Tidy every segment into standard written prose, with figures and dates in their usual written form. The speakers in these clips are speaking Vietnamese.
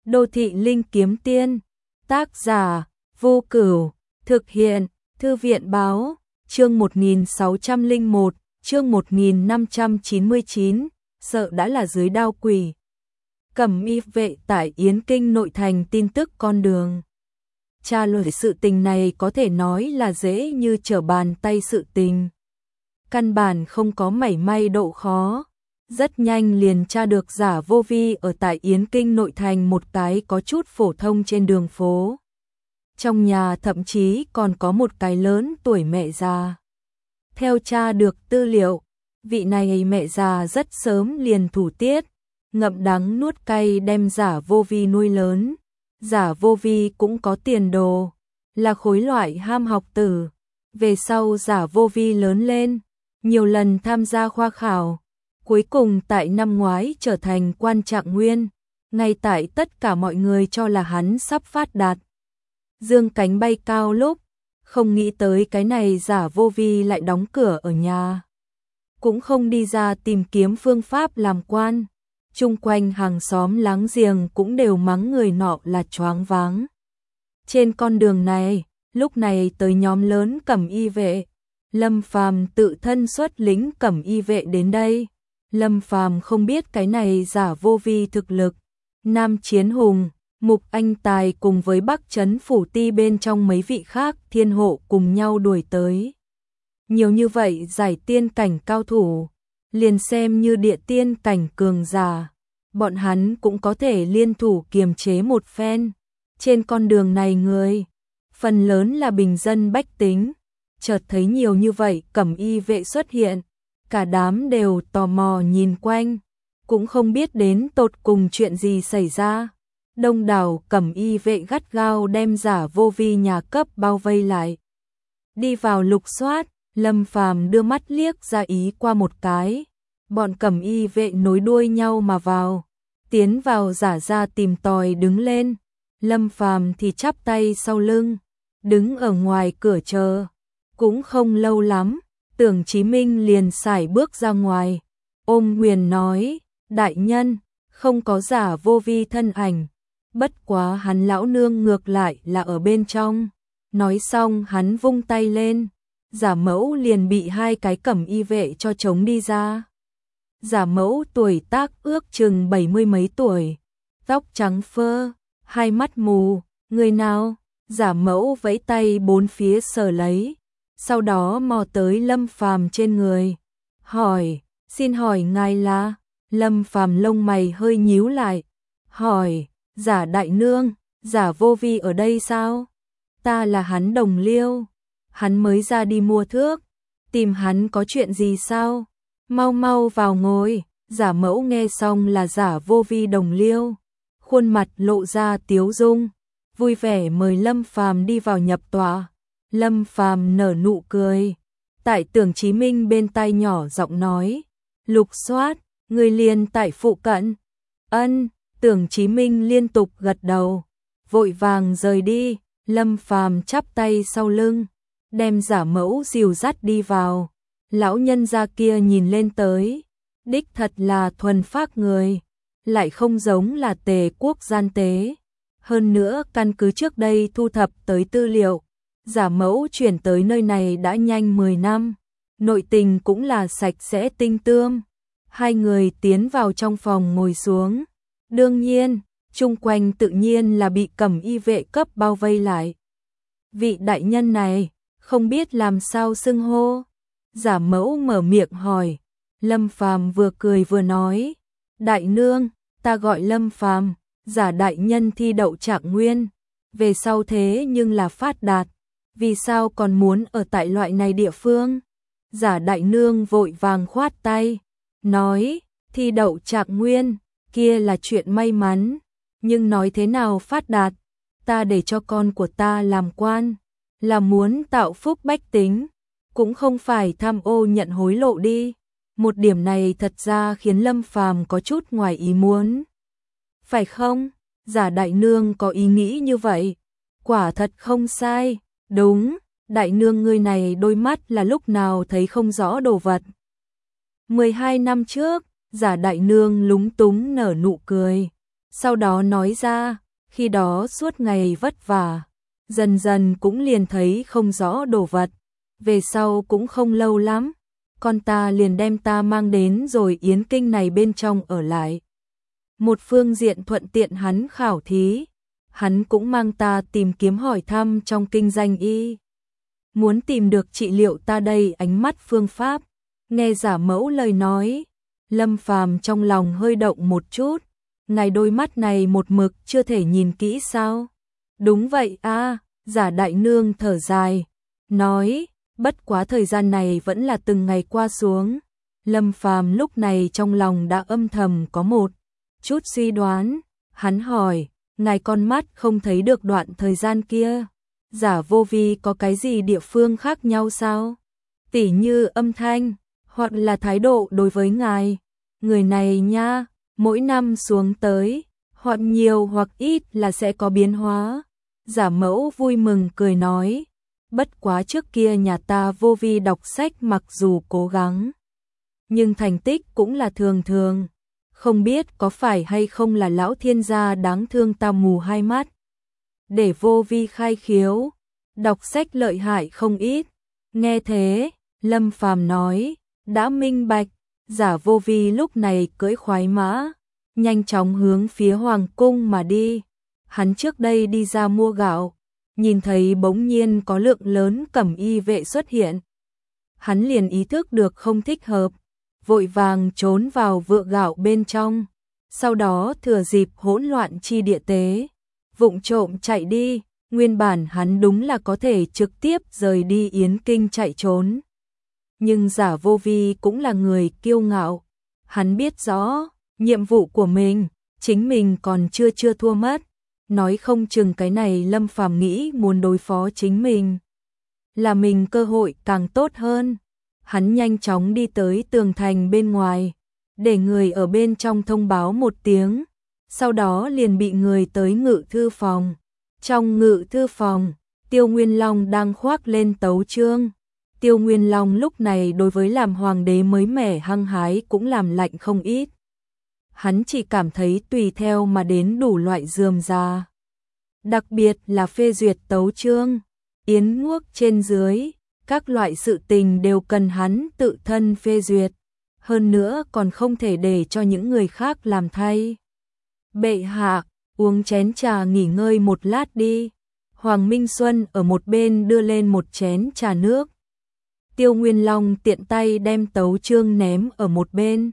Đô thị linh kiếm tiên, tác giả, Vô Cửu, thực hiện, Thư viện báo, chương 1601, chương 1599, sợ đã là dưới đao quỷ. Cẩm Y vệ tại Yến Kinh nội thành tin tức con đường. Tra lời sự tình này có thể nói là dễ như trở bàn tay sự tình. Căn bản không có mảy may độ khó. Rất nhanh liền tra được giả vô vi ở tại Yến Kinh nội thành một cái có chút phổ thông trên đường phố. Trong nhà thậm chí còn có một cái lớn tuổi mẹ già. Theo tra được tư liệu, vị này mẹ già rất sớm liền thủ tiết, ngậm đắng nuốt cay đem giả vô vi nuôi lớn. Giả vô vi cũng có tiền đồ, là khối loại ham học tử. Về sau giả vô vi lớn lên, nhiều lần tham gia khoa khảo. Cuối cùng tại năm ngoái trở thành quan trạng nguyên, ngay tại tất cả mọi người cho là hắn sắp phát đạt. Dương cánh bay cao lúc, không nghĩ tới cái này giả vô vi lại đóng cửa ở nhà. Cũng không đi ra tìm kiếm phương pháp làm quan, chung quanh hàng xóm láng giềng cũng đều mắng người nọ là choáng váng. Trên con đường này, lúc này tới nhóm lớn Cẩm Y vệ, Lâm Phàm tự thân xuất lĩnh Cẩm Y vệ đến đây. Lâm Phàm không biết cái này giả vô vi thực lực. Nam Chiến Hùng, Mục Anh Tài cùng với Bắc Trấn Phủ Ti bên trong mấy vị khác thiên hộ cùng nhau đuổi tới. Nhiều như vậy giải tiên cảnh cao thủ, liền xem như địa tiên cảnh cường giả, bọn hắn cũng có thể liên thủ kiềm chế một phen. Trên con đường này người, phần lớn là bình dân bách tính, chợt thấy nhiều như vậy Cẩm Y vệ xuất hiện. Cả đám đều tò mò nhìn quanh, cũng không biết đến tột cùng chuyện gì xảy ra. Đông đảo Cẩm Y vệ gắt gao đem giả vô vi nhà cấp bao vây lại. Đi vào lục soát, Lâm Phàm đưa mắt liếc ra ý qua một cái. Bọn Cẩm Y vệ nối đuôi nhau mà vào, tiến vào giả ra tìm tòi đứng lên. Lâm Phàm thì chắp tay sau lưng, đứng ở ngoài cửa chờ. Cũng không lâu lắm, Tưởng Chí Minh liền sải bước ra ngoài, ôm Huyền nói, đại nhân, không có giả vô vi thân ảnh, bất quá hắn lão nương ngược lại là ở bên trong. Nói xong hắn vung tay lên, giả mẫu liền bị hai cái Cẩm Y vệ cho chống đi ra. Giả mẫu tuổi tác ước chừng 70 mấy tuổi, tóc trắng phơ, hai mắt mù, người nào? Giả mẫu vẫy tay bốn phía sờ lấy. Sau đó mò tới Lâm Phàm trên người, hỏi, xin hỏi ngài là? Lâm Phàm lông mày hơi nhíu lại, hỏi, giả đại nương, giả vô vi ở đây sao? Ta là hắn đồng liêu, hắn mới ra đi mua thước, tìm hắn có chuyện gì sao? Mau mau vào ngồi. Giả mẫu nghe xong là giả vô vi đồng liêu, khuôn mặt lộ ra tiếu dung, vui vẻ mời Lâm Phàm đi vào nhập tọa. Lâm Phàm nở nụ cười, tại Tưởng Chí Minh bên tai nhỏ giọng nói, lục soát, người liền tại phụ cận. Ân, Tưởng Chí Minh liên tục gật đầu, vội vàng rời đi. Lâm Phàm chắp tay sau lưng, đem giả mẫu dìu dắt đi vào. Lão nhân gia kia nhìn lên tới, đích thật là thuần phác người, lại không giống là Tề quốc gian tế. Hơn nữa căn cứ trước đây thu thập tới tư liệu, giả mẫu chuyển tới nơi này đã nhanh 10 năm, nội tình cũng là sạch sẽ tinh tươm. Hai người tiến vào trong phòng ngồi xuống. Đương nhiên, chung quanh tự nhiên là bị Cẩm Y vệ cấp bao vây lại. Vị đại nhân này, không biết làm sao xưng hô. Giả mẫu mở miệng hỏi. Lâm Phàm vừa cười vừa nói, đại nương, ta gọi Lâm Phàm. Giả đại nhân thi đậu trạng nguyên, về sau thế nhưng là phát đạt, vì sao còn muốn ở tại loại này địa phương? Giả đại nương vội vàng khoát tay, nói, thi đậu trạng nguyên, kia là chuyện may mắn, nhưng nói thế nào phát đạt, ta để cho con của ta làm quan, là muốn tạo phúc bách tính, cũng không phải tham ô nhận hối lộ đi. Một điểm này thật ra khiến Lâm Phàm có chút ngoài ý muốn. Phải không? Giả đại nương có ý nghĩ như vậy. Quả thật không sai. Đúng, đại nương ngươi này đôi mắt là lúc nào thấy không rõ đồ vật. 12 năm trước, giả đại nương lúng túng nở nụ cười. sau đó nói ra, khi đó suốt ngày vất vả, dần dần cũng liền thấy không rõ đồ vật, về sau cũng không lâu lắm, con ta liền đem ta mang đến rồi Yến Kinh này bên trong ở lại. Một phương diện thuận tiện hắn khảo thí, hắn cũng mang ta tìm kiếm hỏi thăm trong kinh danh y. Muốn tìm được trị liệu ta đây ánh mắt phương pháp. Nghe Giả Mẫu lời nói, Lâm Phàm trong lòng hơi động một chút, ngài đôi mắt này một mực chưa thể nhìn kỹ sao? Đúng vậy a, Giả đại nương thở dài, nói, bất quá thời gian này vẫn là từng ngày qua xuống. Lâm Phàm lúc này trong lòng đã âm thầm có một chút suy đoán, hắn hỏi, ngài con mắt không thấy được đoạn thời gian kia, Giả Vô Vi có cái gì địa phương khác nhau sao? Tỉ như âm thanh, hoặc là thái độ đối với ngài, người này nha, mỗi năm xuống tới, hoặc nhiều hoặc ít là sẽ có biến hóa. Giả Mẫu vui mừng cười nói, bất quá trước kia nhà ta Vô Vi đọc sách mặc dù cố gắng, nhưng thành tích cũng là thường thường, không biết có phải hay không là lão thiên gia đáng thương ta mù hai mắt. Để Vô Vi khai khiếu, đọc sách lợi hại không ít. Nghe thế, Lâm Phàm nói, đã minh bạch. Giả Vô Vi lúc này cưỡi khoái mã, nhanh chóng hướng phía hoàng cung mà đi. Hắn trước đây đi ra mua gạo, nhìn thấy bỗng nhiên có lượng lớn cẩm y vệ xuất hiện. Hắn liền ý thức được không thích hợp, vội vàng trốn vào vựa gạo bên trong, sau đó thừa dịp hỗn loạn chi địa tế, vụng trộm chạy đi. Nguyên bản hắn đúng là có thể trực tiếp rời đi Yến Kinh chạy trốn. Nhưng Giả Vô Vi cũng là người kiêu ngạo, hắn biết rõ, nhiệm vụ của mình, chính mình còn chưa thua mất, nói không chừng cái này Lâm Phàm nghĩ muốn đối phó chính mình, là mình cơ hội càng tốt hơn. Hắn nhanh chóng đi tới tường thành bên ngoài, để người ở bên trong thông báo một tiếng, sau đó liền bị người tới ngự thư phòng. Trong ngự thư phòng, Tiêu Nguyên Long đang khoác lên tấu chương. Tiêu Nguyên Long lúc này đối với làm hoàng đế mới mẻ hăng hái cũng làm lạnh không ít. Hắn chỉ cảm thấy tùy theo mà đến đủ loại rườm rà. Đặc biệt là phê duyệt tấu chương, yến nguốc trên dưới, các loại sự tình đều cần hắn tự thân phê duyệt. Hơn nữa còn không thể để cho những người khác làm thay. Bệ hạ, uống chén trà nghỉ ngơi một lát đi. Hoàng Minh Xuân ở một bên đưa lên một chén trà nước. Tiêu Nguyên Long tiện tay đem tấu chương ném ở một bên.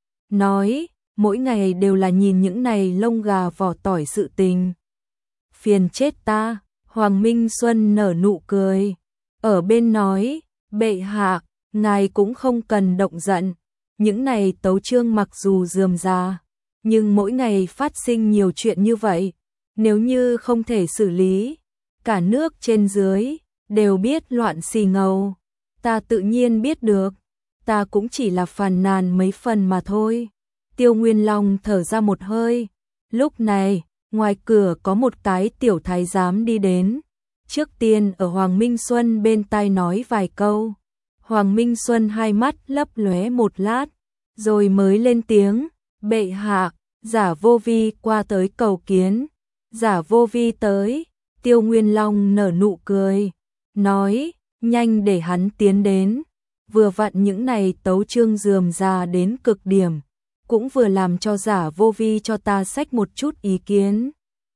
Nói, mỗi ngày đều là nhìn những này lông gà vỏ tỏi sự tình. Phiền chết ta. Hoàng Minh Xuân nở nụ cười. Ở bên nói, bệ hạ, ngài cũng không cần động giận. Những này tấu chương mặc dù rườm rà, nhưng mỗi ngày phát sinh nhiều chuyện như vậy, nếu như không thể xử lý, cả nước trên dưới đều biết loạn xì ngầu. Ta tự nhiên biết được, ta cũng chỉ là phàn nàn mấy phần mà thôi. Tiêu Nguyên Long thở ra một hơi. Lúc này, ngoài cửa có một cái tiểu thái giám đi đến. Trước tiên ở Hoàng Minh Xuân bên tai nói vài câu. Hoàng Minh Xuân hai mắt lấp lóe một lát, rồi mới lên tiếng, bệ hạ, Giả Vô Vi qua tới cầu kiến. Giả Vô Vi tới. Tiêu Nguyên Long nở nụ cười, nói, nhanh để hắn tiến đến. Vừa vặn những này tấu chương rườm rà đến cực điểm, cũng vừa làm cho Giả Vô Vi cho ta xách một chút ý kiến.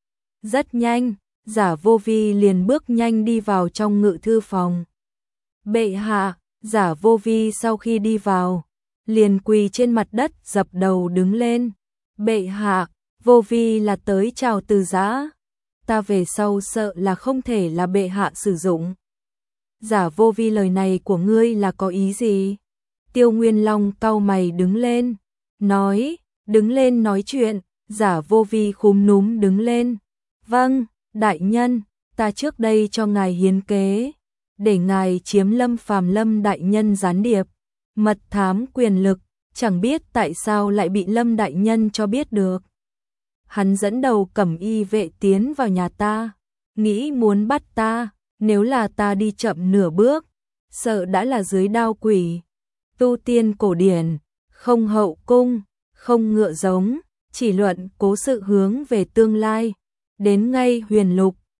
Rất nhanh, Giả Vô Vi liền bước nhanh đi vào trong ngự thư phòng. Bệ hạ. Giả Vô Vi sau khi đi vào, liền quỳ trên mặt đất dập đầu đứng lên. Bệ hạ, Vô Vi là tới chào từ giã. Ta về sau sợ là không thể là bệ hạ sử dụng. Giả Vô Vi lời này của ngươi là có ý gì? Tiêu Nguyên Long cau mày đứng lên, nói, đứng lên nói chuyện. Giả Vô Vi khúm núm đứng lên. Vâng, đại nhân, ta trước đây cho ngài hiến kế, để ngài chiếm Lâm Phàm Lâm đại nhân gián điệp, mật thám quyền lực, chẳng biết tại sao lại bị Lâm đại nhân cho biết được. Hắn dẫn đầu cẩm y vệ tiến vào nhà ta, nghĩ muốn bắt ta, nếu là ta đi chậm nửa bước, sợ đã là dưới đao quỷ. Tu tiên cổ điển, không hậu cung, không ngựa giống, chỉ luận cố sự hướng về tương lai. Đến ngay huyền lục,